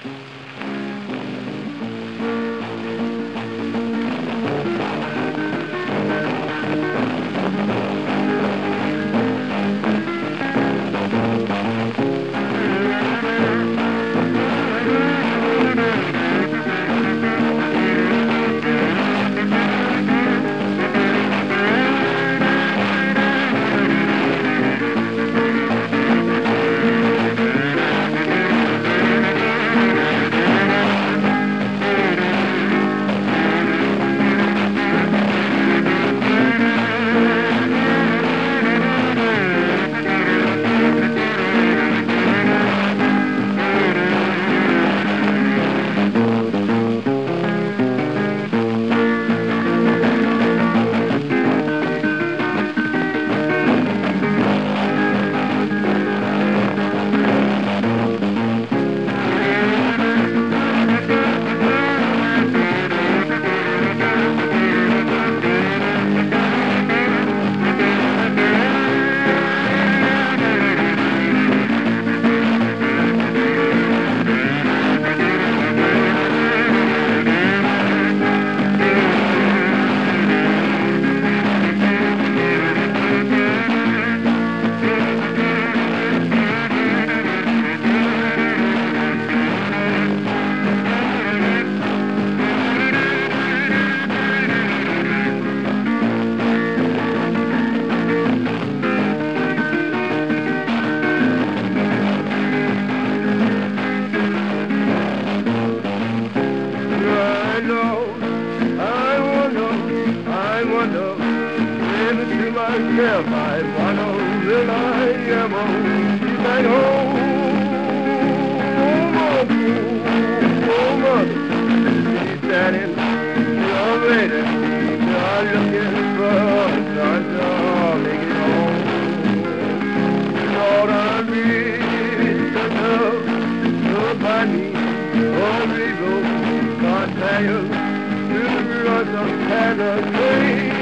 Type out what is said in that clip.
myself, I wonder will I ever be back home? Oh, mother, she's standing, you're waiting, you're looking for a son to make it home. Lord, I'm rich enough to buy me a river, can't tell you, to the run some kind of train.